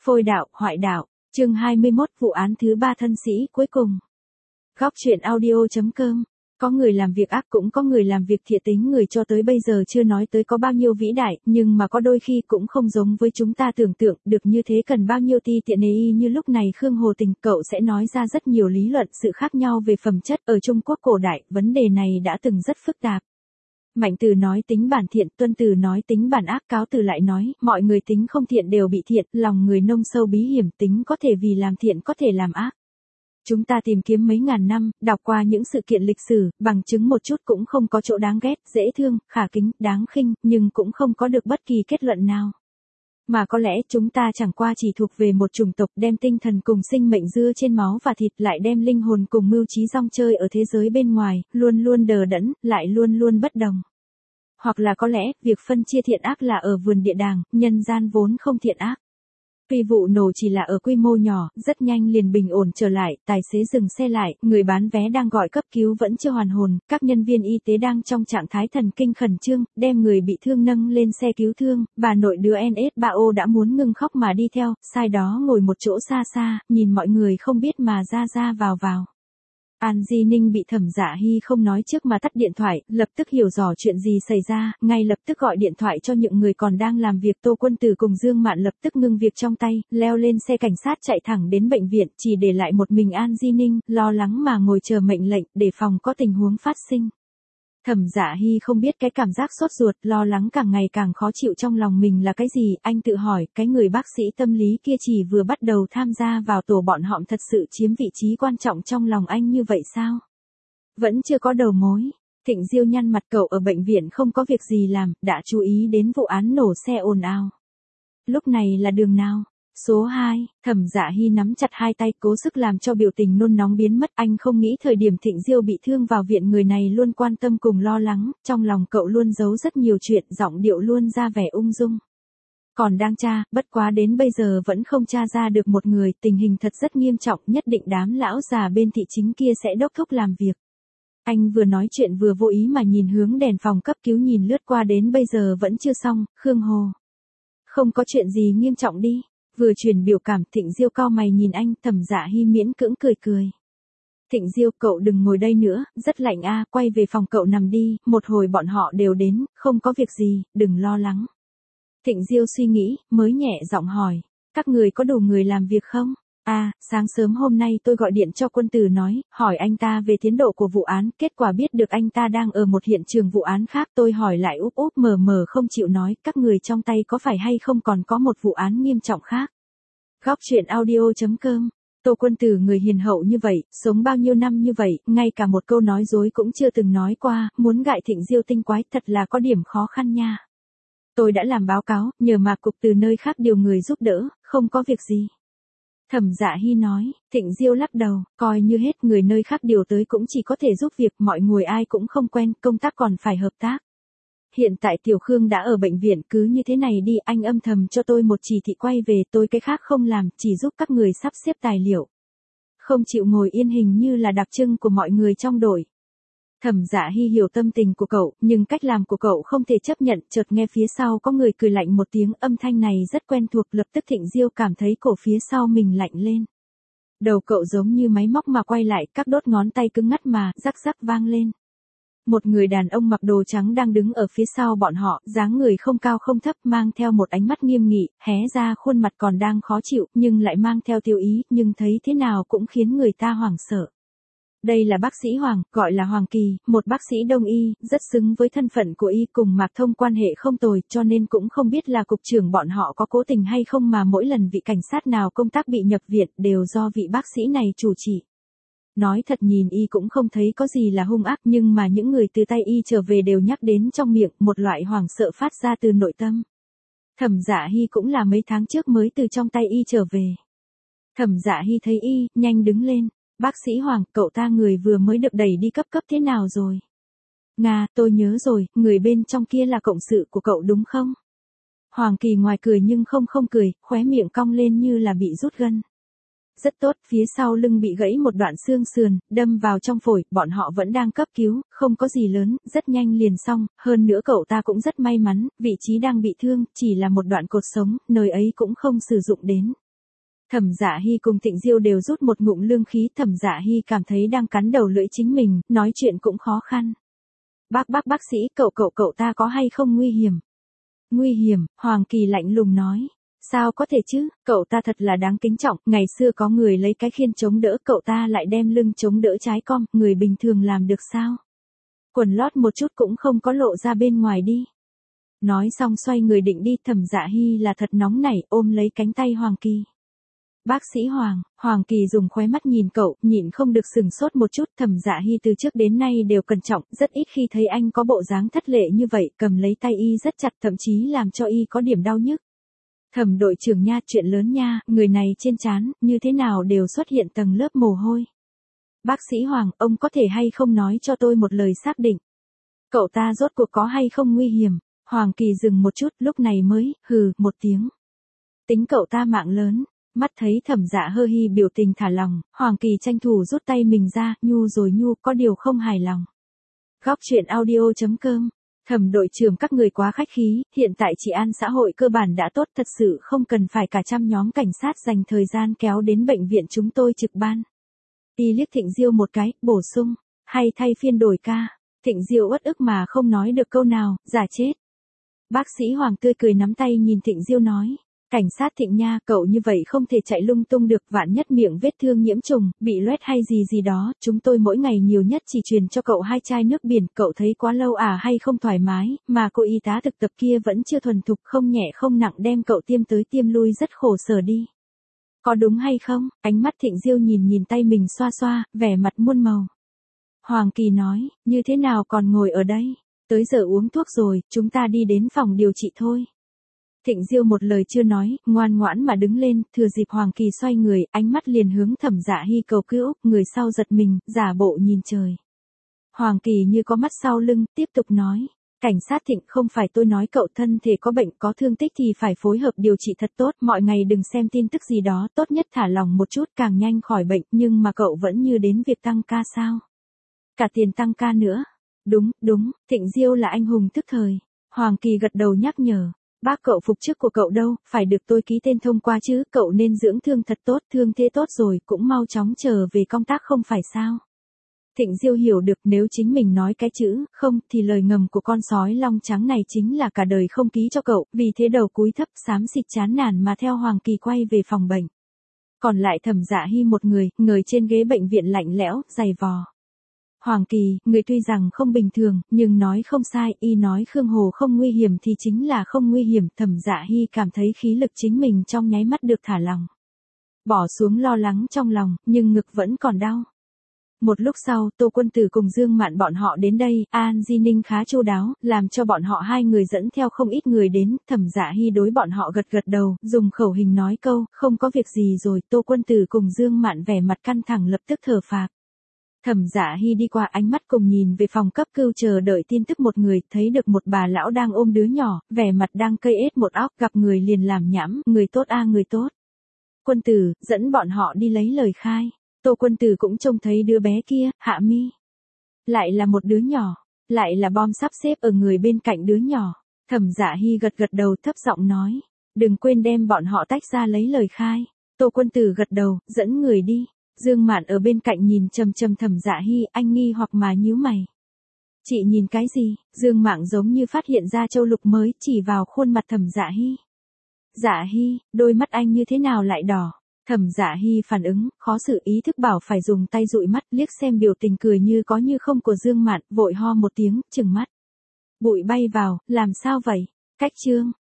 Phôi đạo, hoại đạo, chương 21 vụ án thứ 3 thân sĩ cuối cùng. Góc truyện audio.com. Có người làm việc ác cũng có người làm việc thiện, tính người cho tới bây giờ chưa nói tới có bao nhiêu vĩ đại, nhưng mà có đôi khi cũng không giống với chúng ta tưởng tượng, được như thế cần bao nhiêu ti tiện y như lúc này Khương Hồ Tình, cậu sẽ nói ra rất nhiều lý luận sự khác nhau về phẩm chất. Ở Trung Quốc cổ đại, vấn đề này đã từng rất phức tạp. Mạnh Từ nói tính bản thiện, Tuân Từ nói tính bản ác, Cáo Từ lại nói, mọi người tính không thiện đều bị thiện, lòng người nông sâu bí hiểm, tính có thể vì làm thiện có thể làm ác. Chúng ta tìm kiếm mấy ngàn năm, đọc qua những sự kiện lịch sử, bằng chứng một chút cũng không có chỗ đáng ghét, dễ thương, khả kính, đáng khinh, nhưng cũng không có được bất kỳ kết luận nào. Mà có lẽ chúng ta chẳng qua chỉ thuộc về một chủng tộc đem tinh thần cùng sinh mệnh dưa trên máu và thịt, lại đem linh hồn cùng mưu trí rong chơi ở thế giới bên ngoài, luôn luôn đờ đẫn, lại luôn luôn bất đồng. Hoặc là có lẽ, việc phân chia thiện ác là ở vườn địa đàng, nhân gian vốn không thiện ác. Tuy vụ nổ chỉ là ở quy mô nhỏ, rất nhanh liền bình ổn trở lại, tài xế dừng xe lại, người bán vé đang gọi cấp cứu vẫn chưa hoàn hồn, các nhân viên y tế đang trong trạng thái thần kinh khẩn trương, đem người bị thương nâng lên xe cứu thương, bà nội đứa NS3O đã muốn ngừng khóc mà đi theo, sai đó ngồi một chỗ xa xa, nhìn mọi người không biết mà ra vào. An Di Ninh bị Thẩm Dạ Hy không nói trước mà tắt điện thoại, lập tức hiểu rõ chuyện gì xảy ra, ngay lập tức gọi điện thoại cho những người còn đang làm việc. Tô Quân Tử cùng Dương Mạn lập tức ngưng việc trong tay, leo lên xe cảnh sát chạy thẳng đến bệnh viện, chỉ để lại một mình An Di Ninh, lo lắng mà ngồi chờ mệnh lệnh, để phòng có tình huống phát sinh. Thẩm Dạ Hy không biết cái cảm giác sốt ruột, lo lắng càng ngày càng khó chịu trong lòng mình là cái gì, anh tự hỏi, cái người bác sĩ tâm lý kia chỉ vừa bắt đầu tham gia vào tổ bọn họ thật sự chiếm vị trí quan trọng trong lòng anh như vậy sao? Vẫn chưa có đầu mối. Thịnh Diêu nhăn mặt, cậu ở bệnh viện không có việc gì làm, đã chú ý đến vụ án nổ xe ồn ào. Lúc này là đường nào? Số 2, Thẩm Dạ Hy nắm chặt hai tay, cố sức làm cho biểu tình nôn nóng biến mất. Anh không nghĩ thời điểm Thịnh Diêu bị thương vào viện người này luôn quan tâm cùng lo lắng, trong lòng cậu luôn giấu rất nhiều chuyện, giọng điệu luôn ra vẻ ung dung. Còn đang tra, bất quá đến bây giờ vẫn không tra ra được một người, tình hình thật rất nghiêm trọng, nhất định đám lão già bên thị chính kia sẽ đốc thúc làm việc. Anh vừa nói chuyện vừa vô ý mà nhìn hướng đèn phòng cấp cứu, nhìn lướt qua đến bây giờ vẫn chưa xong. Khương Hồ. Không có chuyện gì nghiêm trọng đi. Vừa chuyển biểu cảm, Thịnh Diêu cau mày nhìn anh, Thẩm Dạ Hy miễn cưỡng cười. Thịnh Diêu, cậu đừng ngồi đây nữa, rất lạnh a, quay về phòng cậu nằm đi, một hồi bọn họ đều đến, không có việc gì, đừng lo lắng. Thịnh Diêu suy nghĩ, mới nhẹ giọng hỏi, các người có đủ người làm việc không? Sáng sớm hôm nay tôi gọi điện cho Quân Tử nói, hỏi anh ta về tiến độ của vụ án, kết quả biết được anh ta đang ở một hiện trường vụ án khác, tôi hỏi lại úp mờ không chịu nói, các người trong tay có phải hay không còn có một vụ án nghiêm trọng khác. Góc truyện audio.com. Tô Quân Tử người hiền hậu như vậy, sống bao nhiêu năm như vậy, ngay cả một câu nói dối cũng chưa từng nói qua, muốn gại Thịnh Diêu tinh quái thật là có điểm khó khăn nha. Tôi đã làm báo cáo, nhờ mà cục từ nơi khác điều người giúp đỡ, không có việc gì. Thẩm Dạ Hy nói. Thịnh Diêu lắc đầu, coi như hết người nơi khác điều tới cũng chỉ có thể giúp việc, mọi người ai cũng không quen, công tác còn phải hợp tác. Hiện tại Tiểu Khương đã ở bệnh viện, cứ như thế này đi, anh âm thầm cho tôi một chỉ thị quay về, tôi cái khác không làm, chỉ giúp các người sắp xếp tài liệu. Không chịu ngồi yên hình như là đặc trưng của mọi người trong đội. Thẩm Dạ Hy hiểu tâm tình của cậu, nhưng cách làm của cậu không thể chấp nhận, chợt nghe phía sau có người cười lạnh một tiếng, âm thanh này rất quen thuộc, lập tức Thịnh Diêu cảm thấy cổ phía sau mình lạnh lên. Đầu cậu giống như máy móc mà quay lại, các đốt ngón tay cứng ngắt mà, rắc vang lên. Một người đàn ông mặc đồ trắng đang đứng ở phía sau bọn họ, dáng người không cao không thấp, mang theo một ánh mắt nghiêm nghị, hé ra khuôn mặt còn đang khó chịu, nhưng lại mang theo tiêu ý, nhưng thấy thế nào cũng khiến người ta hoảng sợ. Đây là bác sĩ Hoàng, gọi là Hoàng Kỳ, một bác sĩ đông y, rất xứng với thân phận của y, cùng Mạc Thông quan hệ không tồi, cho nên cũng không biết là cục trưởng bọn họ có cố tình hay không mà mỗi lần vị cảnh sát nào công tác bị nhập viện đều do vị bác sĩ này chủ trì. Nói thật nhìn y cũng không thấy có gì là hung ác, nhưng mà những người từ tay y trở về đều nhắc đến trong miệng, một loại hoảng sợ phát ra từ nội tâm. Thẩm Dạ Hy cũng là mấy tháng trước mới từ trong tay y trở về. Thẩm Dạ Hy thấy y, nhanh đứng lên. Bác sĩ Hoàng, cậu ta người vừa mới được đẩy đi cấp thế nào rồi? Tôi nhớ rồi, người bên trong kia là cộng sự của cậu đúng không? Hoàng Kỳ ngoài cười nhưng không cười, khóe miệng cong lên như là bị rút gân. Rất tốt, phía sau lưng bị gãy một đoạn xương sườn, đâm vào trong phổi, bọn họ vẫn đang cấp cứu, không có gì lớn, rất nhanh liền xong, hơn nữa cậu ta cũng rất may mắn, vị trí đang bị thương, chỉ là một đoạn cột sống, nơi ấy cũng không sử dụng đến. Thẩm Dạ Hy cùng Thịnh Diêu đều rút một ngụm lương khí, Thẩm Dạ Hy cảm thấy đang cắn đầu lưỡi chính mình, nói chuyện cũng khó khăn. Bác sĩ, cậu ta có hay không nguy hiểm? Nguy hiểm, Hoàng Kỳ lạnh lùng nói. Sao có thể chứ, cậu ta thật là đáng kính trọng, ngày xưa có người lấy cái khiên chống đỡ, cậu ta lại đem lưng chống đỡ trái com, người bình thường làm được sao? Quần lót một chút cũng không có lộ ra bên ngoài đi. Nói xong xoay người định đi, Thẩm Dạ Hy là thật nóng nảy, ôm lấy cánh tay Hoàng Kỳ. Bác sĩ Hoàng Kỳ dùng khóe mắt nhìn cậu, nhịn không được sừng sốt một chút, Thẩm Dạ Hy từ trước đến nay đều cẩn trọng, rất ít khi thấy anh có bộ dáng thất lệ như vậy, cầm lấy tay y rất chặt, thậm chí làm cho y có điểm đau nhức. Thẩm đội trưởng nha, chuyện lớn nha, người này trên trán, như thế nào đều xuất hiện tầng lớp mồ hôi. Bác sĩ Hoàng, ông có thể hay không nói cho tôi một lời xác định. Cậu ta rốt cuộc có hay không nguy hiểm? Hoàng Kỳ dừng một chút, lúc này mới, hừ, một tiếng. Tính cậu ta mạng lớn. Mắt thấy Thẩm Dạ Hy biểu tình thả lòng, Hoàng Kỳ tranh thủ rút tay mình ra, nhu rồi nhu, có điều không hài lòng. Góc chuyện audio.com. Thẩm đội trưởng các người quá khách khí, hiện tại trị an xã hội cơ bản đã tốt, thật sự không cần phải cả trăm nhóm cảnh sát dành thời gian kéo đến bệnh viện chúng tôi trực ban. Y liếc Thịnh Diêu một cái, bổ sung, hay thay phiên đổi ca. Thịnh Diêu uất ức mà không nói được câu nào, giả chết. Bác sĩ Hoàng tươi cười nắm tay nhìn Thịnh Diêu nói. Cảnh sát Thịnh nha, cậu như vậy không thể chạy lung tung được, vạn nhất miệng vết thương nhiễm trùng, bị loét hay gì đó, chúng tôi mỗi ngày nhiều nhất chỉ truyền cho cậu 2 chai nước biển, cậu thấy quá lâu à hay không thoải mái, mà cô y tá thực tập kia vẫn chưa thuần thục, không nhẹ không nặng đem cậu tiêm tới tiêm lui rất khổ sở đi. Có đúng hay không? Ánh mắt Thịnh Diêu nhìn tay mình xoa xoa, vẻ mặt muôn màu. Hoàng Kỳ nói, như thế nào còn ngồi ở đây? Tới giờ uống thuốc rồi, chúng ta đi đến phòng điều trị thôi. Thịnh Diêu một lời chưa nói, ngoan ngoãn mà đứng lên, thừa dịp Hoàng Kỳ xoay người, ánh mắt liền hướng Thẩm Dạ Hy cầu cứu, người sau giật mình, giả bộ nhìn trời. Hoàng Kỳ như có mắt sau lưng, tiếp tục nói, cảnh sát Thịnh, không phải tôi nói cậu thân thể có bệnh có thương tích thì phải phối hợp điều trị thật tốt, mọi ngày đừng xem tin tức gì đó, tốt nhất thả lòng một chút càng nhanh khỏi bệnh, nhưng mà cậu vẫn như đến việc tăng ca sao? Cả tiền tăng ca nữa. Đúng, Thịnh Diêu là anh hùng tức thời. Hoàng Kỳ gật đầu nhắc nhở. Bác cậu phục chức của cậu đâu, phải được tôi ký tên thông qua chứ, cậu nên dưỡng thương thật tốt, thương thế tốt rồi, cũng mau chóng trở về công tác không phải sao. Thịnh Diêu hiểu được nếu chính mình nói cái chữ, không, thì lời ngầm của con sói long trắng này chính là cả đời không ký cho cậu, vì thế đầu cúi thấp xám xịt chán nản mà theo Hoàng Kỳ quay về phòng bệnh. Còn lại Thẩm Dạ Hy một người, ngồi trên ghế bệnh viện lạnh lẽo, dày vò. Hoàng Kỳ, người tuy rằng không bình thường, nhưng nói không sai, y nói Khương Hồ không nguy hiểm thì chính là không nguy hiểm, Thẩm Dạ Hy cảm thấy khí lực chính mình trong nháy mắt được thả lỏng. Bỏ xuống lo lắng trong lòng, nhưng ngực vẫn còn đau. Một lúc sau, Tô Quân Tử cùng Dương Mạn bọn họ đến đây, An Di Ninh khá chu đáo, làm cho bọn họ hai người dẫn theo không ít người đến, Thẩm Dạ Hy đối bọn họ gật gật đầu, dùng khẩu hình nói câu, không có việc gì rồi, Tô Quân Tử cùng Dương Mạn vẻ mặt căng thẳng lập tức thở phào. Thẩm Dạ Hy đi qua, ánh mắt cùng nhìn về phòng cấp cứu chờ đợi tin tức một người, thấy được một bà lão đang ôm đứa nhỏ, vẻ mặt đang cây ết một óc, gặp người liền làm nhảm, người tốt a người tốt. Quân Tử, dẫn bọn họ đi lấy lời khai. Tô Quân Tử cũng trông thấy đứa bé kia, Hạ Mi. Lại là một đứa nhỏ, lại là bom sắp xếp ở người bên cạnh đứa nhỏ. Thẩm Dạ Hy gật gật đầu thấp giọng nói, đừng quên đem bọn họ tách ra lấy lời khai. Tô Quân Tử gật đầu, dẫn người đi. Dương Mạn ở bên cạnh nhìn chằm chằm Thẩm Dạ Hy, anh nghi hoặc mà nhíu mày. Chị nhìn cái gì? Dương Mạn giống như phát hiện ra châu lục mới, chỉ vào khuôn mặt Thẩm Dạ Hy. Dạ Hy, đôi mắt anh như thế nào lại đỏ? Thẩm Dạ Hy phản ứng, khó xử, ý thức bảo phải dùng tay dụi mắt, liếc xem biểu tình cười như có như không của Dương Mạn, vội ho một tiếng, trừng mắt. Bụi bay vào, làm sao vậy? Cách chương.